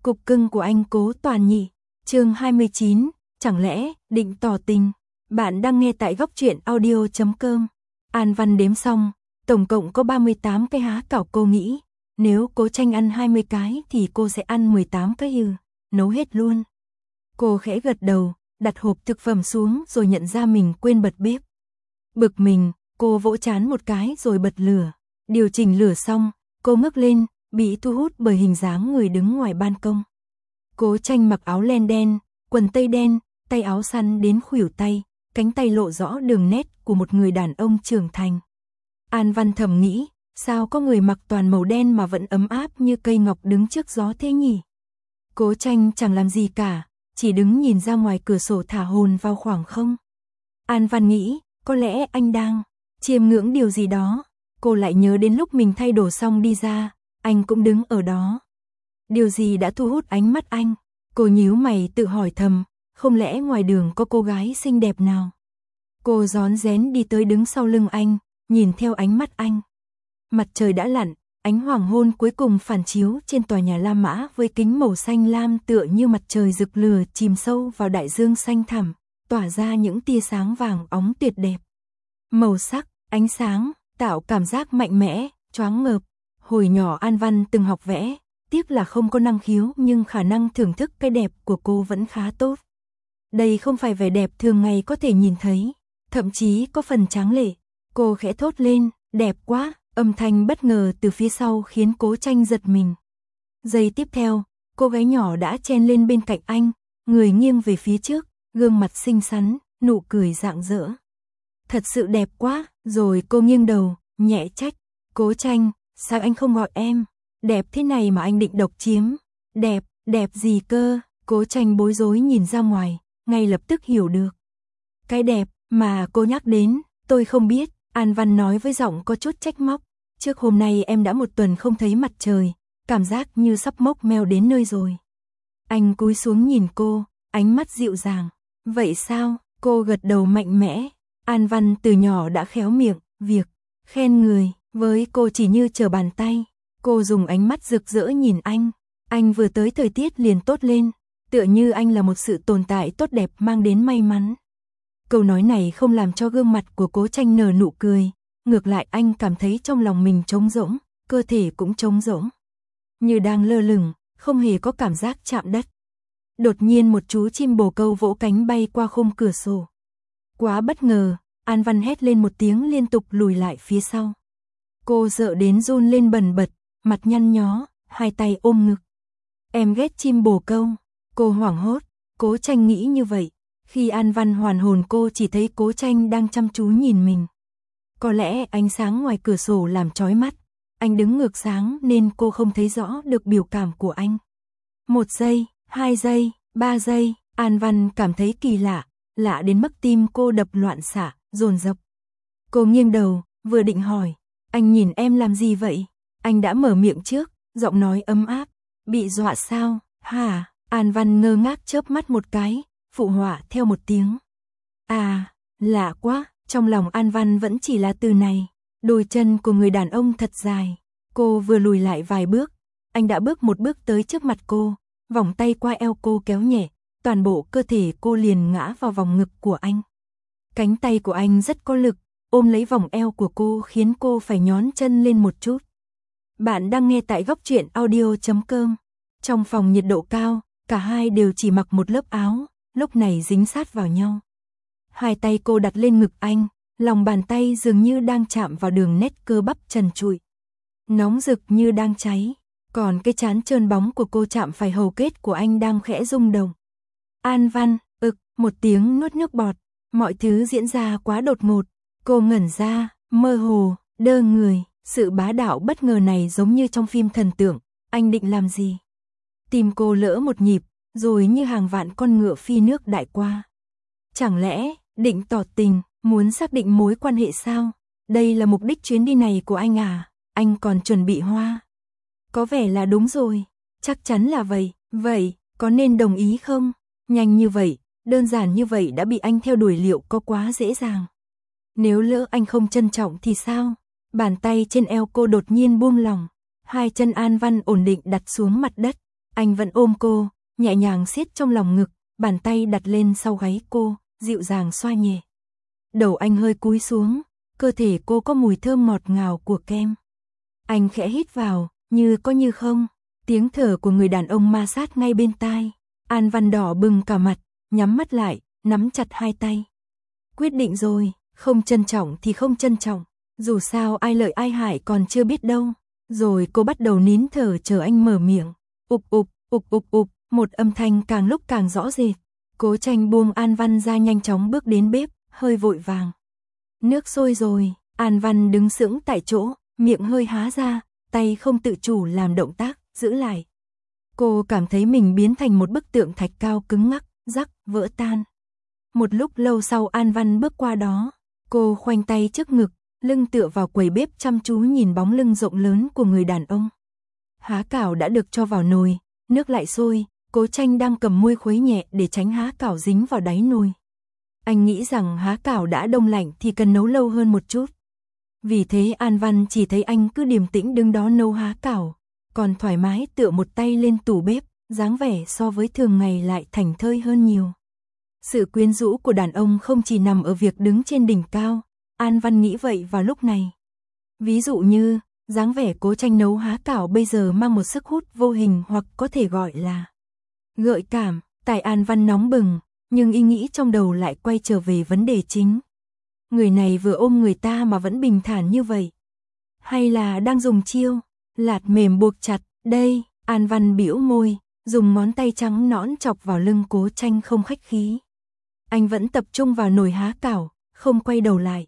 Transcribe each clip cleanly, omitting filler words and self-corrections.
Cục cưng của anh Cố Toàn nhỉ. Chương 29, chẳng lẽ định tỏ tình. Bạn đang nghe tại goctruyện.audio.com. An Văn đếm xong, tổng cộng có 38 cái há cảo. Cô nghĩ, nếu Cố Tranh ăn 20 cái thì cô sẽ ăn 18 cái nấu hết luôn. Cô khẽ gật đầu, đặt hộp thực phẩm xuống rồi nhận ra mình quên bật bếp. Bực mình, cô vỗ trán một cái rồi bật lửa. Điều chỉnh lửa xong, cô ngước lên, bị thu hút bởi hình dáng người đứng ngoài ban công. Cố Tranh mặc áo len đen, quần tây đen, tay áo săn đến khuỷu tay, cánh tay lộ rõ đường nét của một người đàn ông trưởng thành. An Văn thầm nghĩ, sao có người mặc toàn màu đen mà vẫn ấm áp như cây ngọc đứng trước gió thế nhỉ? Cố Tranh chẳng làm gì cả, chỉ đứng nhìn ra ngoài cửa sổ thả hồn vào khoảng không. An Văn nghĩ, có lẽ anh đang chiêm ngưỡng điều gì đó. Cô lại nhớ đến lúc mình thay đồ xong đi ra, anh cũng đứng ở đó. Điều gì đã thu hút ánh mắt anh? Cô nhíu mày tự hỏi thầm, không lẽ ngoài đường có cô gái xinh đẹp nào? Cô rón rén đi tới đứng sau lưng anh, nhìn theo ánh mắt anh. Mặt trời đã lặn, ánh hoàng hôn cuối cùng phản chiếu trên tòa nhà La Mã với kính màu xanh lam tựa như mặt trời rực lửa chìm sâu vào đại dương xanh thẳm, tỏa ra những tia sáng vàng óng tuyệt đẹp. Màu sắc, ánh sáng, tạo cảm giác mạnh mẽ, choáng ngợp. Hồi nhỏ An Văn từng học vẽ, tiếc là không có năng khiếu nhưng khả năng thưởng thức cái đẹp của cô vẫn khá tốt. Đây không phải vẻ đẹp thường ngày có thể nhìn thấy, thậm chí có phần tráng lệ. Cô khẽ thốt lên, đẹp quá, âm thanh bất ngờ từ phía sau khiến Cố Tranh giật mình. Giây tiếp theo, cô gái nhỏ đã chen lên bên cạnh anh, người nghiêng về phía trước, gương mặt xinh xắn, nụ cười rạng rỡ. Thật sự đẹp quá, rồi cô nghiêng đầu, nhẹ trách, Cố Tranh, sao anh không gọi em? Đẹp thế này mà anh định độc chiếm. Đẹp, đẹp gì cơ? Cố Tranh bối rối nhìn ra ngoài, ngay lập tức hiểu được. Cái đẹp mà cô nhắc đến, tôi không biết, An Văn nói với giọng có chút trách móc. Trước hôm nay em đã một tuần không thấy mặt trời, cảm giác như sắp mốc meo đến nơi rồi. Anh cúi xuống nhìn cô, ánh mắt dịu dàng. Vậy sao? Cô gật đầu mạnh mẽ. An Văn từ nhỏ đã khéo miệng, việc khen người với cô chỉ như trở bàn tay. Cô dùng ánh mắt rực rỡ nhìn anh vừa tới thời tiết liền tốt lên, tựa như anh là một sự tồn tại tốt đẹp mang đến may mắn. Câu nói này không làm cho gương mặt của Cố Tranh nở nụ cười, ngược lại anh cảm thấy trong lòng mình trống rỗng, cơ thể cũng trống rỗng, như đang lơ lửng, không hề có cảm giác chạm đất. Đột nhiên một chú chim bồ câu vỗ cánh bay qua khung cửa sổ. Quá bất ngờ, An Văn hét lên một tiếng liên tục lùi lại phía sau. Cô sợ đến run lên bần bật, mặt nhăn nhó, hai tay ôm ngực. Em ghét chim bồ câu. Cô hoảng hốt, Cố Tranh nghĩ như vậy. Khi An Văn hoàn hồn cô chỉ thấy Cố Tranh đang chăm chú nhìn mình. Có lẽ ánh sáng ngoài cửa sổ làm chói mắt. Anh đứng ngược sáng nên cô không thấy rõ được biểu cảm của anh. 1 giây, 2 giây, 3 giây, An Văn cảm thấy kỳ lạ, lạ đến mức tim cô đập loạn xạ, dồn dập. Cô nghiêng đầu, vừa định hỏi, anh nhìn em làm gì vậy? Anh đã mở miệng trước, giọng nói ấm áp. Bị dọa sao? Hả? An Văn ngơ ngác chớp mắt một cái, phụ họa theo một tiếng. À, lạ quá, trong lòng An Văn vẫn chỉ là từ này. Đôi chân của người đàn ông thật dài. Cô vừa lùi lại vài bước, anh đã bước một bước tới trước mặt cô, vòng tay qua eo cô kéo nhẹ, toàn bộ cơ thể cô liền ngã vào vòng ngực của anh. Cánh tay của anh rất có lực, ôm lấy vòng eo của cô khiến cô phải nhón chân lên một chút. Bạn đang nghe tại goctruyện.audio.com. Trong phòng nhiệt độ cao, cả hai đều chỉ mặc một lớp áo, lúc này dính sát vào nhau. Hai tay cô đặt lên ngực anh, lòng bàn tay dường như đang chạm vào đường nét cơ bắp trần trụi. Nóng rực như đang cháy, còn cái trán trơn bóng của cô chạm phải hầu kết của anh đang khẽ rung động. An Văn, một tiếng nuốt nước bọt, mọi thứ diễn ra quá đột ngột. Cô ngẩn ra, mơ hồ, đơ người. Sự bá đạo bất ngờ này giống như trong phim thần tượng, anh định làm gì? Tim cô lỡ một nhịp, rồi như hàng vạn con ngựa phi nước đại qua. Chẳng lẽ, định tỏ tình, muốn xác định mối quan hệ sao? Đây là mục đích chuyến đi này của anh à? Anh còn chuẩn bị hoa? Có vẻ là đúng rồi, chắc chắn là vậy. Vậy, có nên đồng ý không? Nhanh như vậy, đơn giản như vậy đã bị anh theo đuổi liệu có quá dễ dàng? Nếu lỡ anh không trân trọng thì sao? Bàn tay trên eo cô đột nhiên buông lỏng, hai chân An Văn ổn định đặt xuống mặt đất, Anh vẫn ôm cô, nhẹ nhàng siết trong lòng ngực, bàn tay đặt lên sau gáy cô, dịu dàng xoa nhẹ. Đầu anh hơi cúi xuống, cơ thể cô có mùi thơm ngọt ngào của kem. Anh khẽ hít vào, như có như không, tiếng thở của người đàn ông ma sát ngay bên tai. An Văn đỏ bừng cả mặt, nhắm mắt lại, nắm chặt hai tay. Quyết định rồi, không trân trọng thì không trân trọng, dù sao ai lợi ai hại còn chưa biết đâu. Rồi cô bắt đầu nín thở chờ anh mở miệng. Ục ục, ục ục ục, một âm thanh càng lúc càng rõ rệt. Cố Tranh buông An Văn ra nhanh chóng bước đến bếp, hơi vội vàng. Nước sôi rồi, An Văn đứng sững tại chỗ, miệng hơi há ra, tay không tự chủ làm động tác, giữ lại. Cô cảm thấy mình biến thành một bức tượng thạch cao cứng ngắc, rắc, vỡ tan. Một lúc lâu sau An Văn bước qua đó, cô khoanh tay trước ngực, lưng tựa vào quầy bếp chăm chú nhìn bóng lưng rộng lớn của người đàn ông. Há cảo đã được cho vào nồi, nước lại sôi, Cố Tranh đang cầm muôi khuấy nhẹ để tránh há cảo dính vào đáy nồi. Anh nghĩ rằng há cảo đã đông lạnh thì cần nấu lâu hơn một chút. Vì thế An Văn chỉ thấy anh cứ điềm tĩnh đứng đó nấu há cảo, còn thoải mái tựa một tay lên tủ bếp, dáng vẻ so với thường ngày lại thảnh thơi hơn nhiều. Sự quyến rũ của đàn ông không chỉ nằm ở việc đứng trên đỉnh cao, An Văn nghĩ vậy vào lúc này. Ví dụ như, dáng vẻ Cố Tranh nấu há cảo bây giờ mang một sức hút vô hình hoặc có thể gọi là gợi cảm. Tại An Văn nóng bừng, nhưng ý nghĩ trong đầu lại quay trở về vấn đề chính. Người này vừa ôm người ta mà vẫn bình thản như vậy. Hay là đang dùng chiêu lạt mềm buộc chặt, đây, An Văn bĩu môi, dùng ngón tay trắng nõn chọc vào lưng Cố Tranh không khách khí. Anh vẫn tập trung vào nồi há cảo, không quay đầu lại.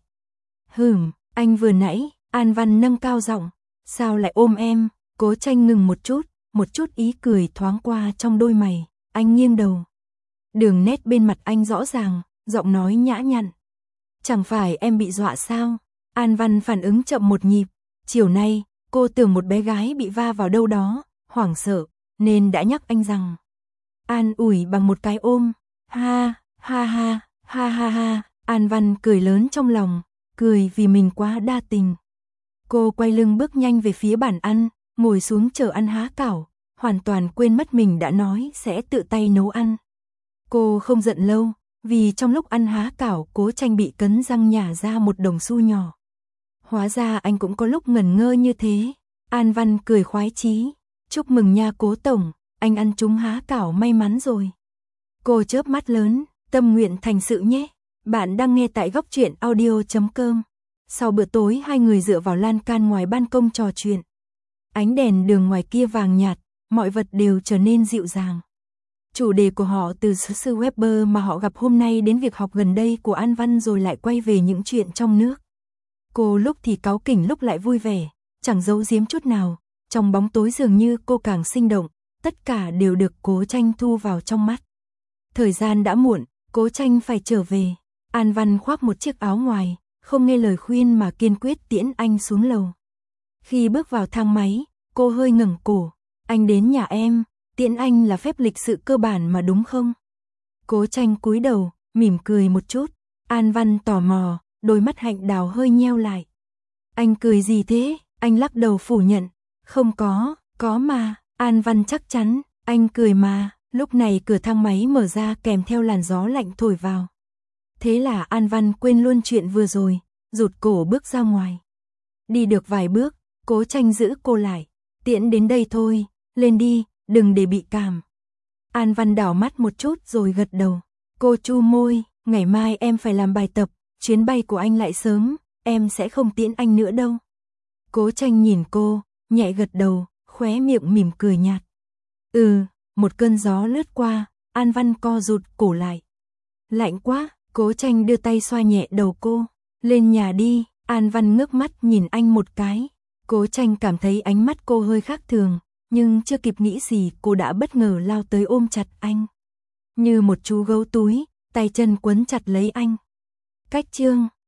Anh vừa nãy, An Văn nâng cao giọng, sao lại ôm em? Cố Tranh ngừng một chút ý cười thoáng qua trong đôi mày, anh nghiêng đầu. Đường nét bên mặt anh rõ ràng, giọng nói nhã nhặn. Chẳng phải em bị dọa sao? An Văn phản ứng chậm một nhịp, chiều nay, cô tưởng một bé gái bị va vào đâu đó, hoảng sợ, nên đã nhắc anh rằng. An ủi bằng một cái ôm, ha, ha ha, ha ha ha, An Văn cười lớn trong lòng, cười vì mình quá đa tình. Cô quay lưng bước nhanh về phía bàn ăn, ngồi xuống chờ ăn há cảo, hoàn toàn quên mất mình đã nói sẽ tự tay nấu ăn. Cô không giận lâu, vì trong lúc ăn há cảo Cố Tranh bị cấn răng nhả ra một đồng xu nhỏ. Hóa ra anh cũng có lúc ngẩn ngơ như thế. An Văn cười khoái chí, chúc mừng nha Cố tổng, anh ăn trúng há cảo may mắn rồi. Cô chớp mắt lớn, tâm nguyện thành sự nhé. Bạn đang nghe tại Góc Truyện Audio.com. Sau bữa tối hai người dựa vào lan can ngoài ban công trò chuyện. Ánh đèn đường ngoài kia vàng nhạt, mọi vật đều trở nên dịu dàng. Chủ đề của họ từ sư Weber mà họ gặp hôm nay đến việc học gần đây của An Văn rồi lại quay về những chuyện trong nước. Cô lúc thì cáu kỉnh lúc lại vui vẻ, chẳng giấu giếm chút nào, trong bóng tối dường như cô càng sinh động, tất cả đều được Cố Tranh thu vào trong mắt. Thời gian đã muộn, Cố Tranh phải trở về. An Văn khoác một chiếc áo ngoài, không nghe lời khuyên mà kiên quyết tiễn anh xuống lầu. Khi bước vào thang máy, cô hơi ngẩng cổ, anh đến nhà em, tiễn anh là phép lịch sự cơ bản mà đúng không? Cố Tranh cúi đầu, mỉm cười một chút. An Văn tò mò, đôi mắt hạnh đào hơi nheo lại. Anh cười gì thế? Anh lắc đầu phủ nhận. Không có mà. An Văn chắc chắn, anh cười mà. Lúc này cửa thang máy mở ra kèm theo làn gió lạnh thổi vào. Thế là An Văn quên luôn chuyện vừa rồi, rụt cổ bước ra ngoài. Đi được vài bước, Cố Tranh giữ cô lại. Tiễn đến đây thôi, lên đi, đừng để bị cảm. An Văn đảo mắt một chút rồi gật đầu. Cô chu môi, ngày mai em phải làm bài tập, chuyến bay của anh lại sớm, em sẽ không tiễn anh nữa đâu. Cố Tranh nhìn cô, nhẹ gật đầu, khóe miệng mỉm cười nhạt. Một cơn gió lướt qua, An Văn co rụt cổ lại. Lạnh quá, Cố Tranh đưa tay xoa nhẹ đầu cô. Lên nhà đi, An Văn ngước mắt nhìn anh một cái. Cố Tranh cảm thấy ánh mắt cô hơi khác thường, nhưng chưa kịp nghĩ gì cô đã bất ngờ lao tới ôm chặt anh. Như một chú gấu túi, tay chân quấn chặt lấy anh. Cách chương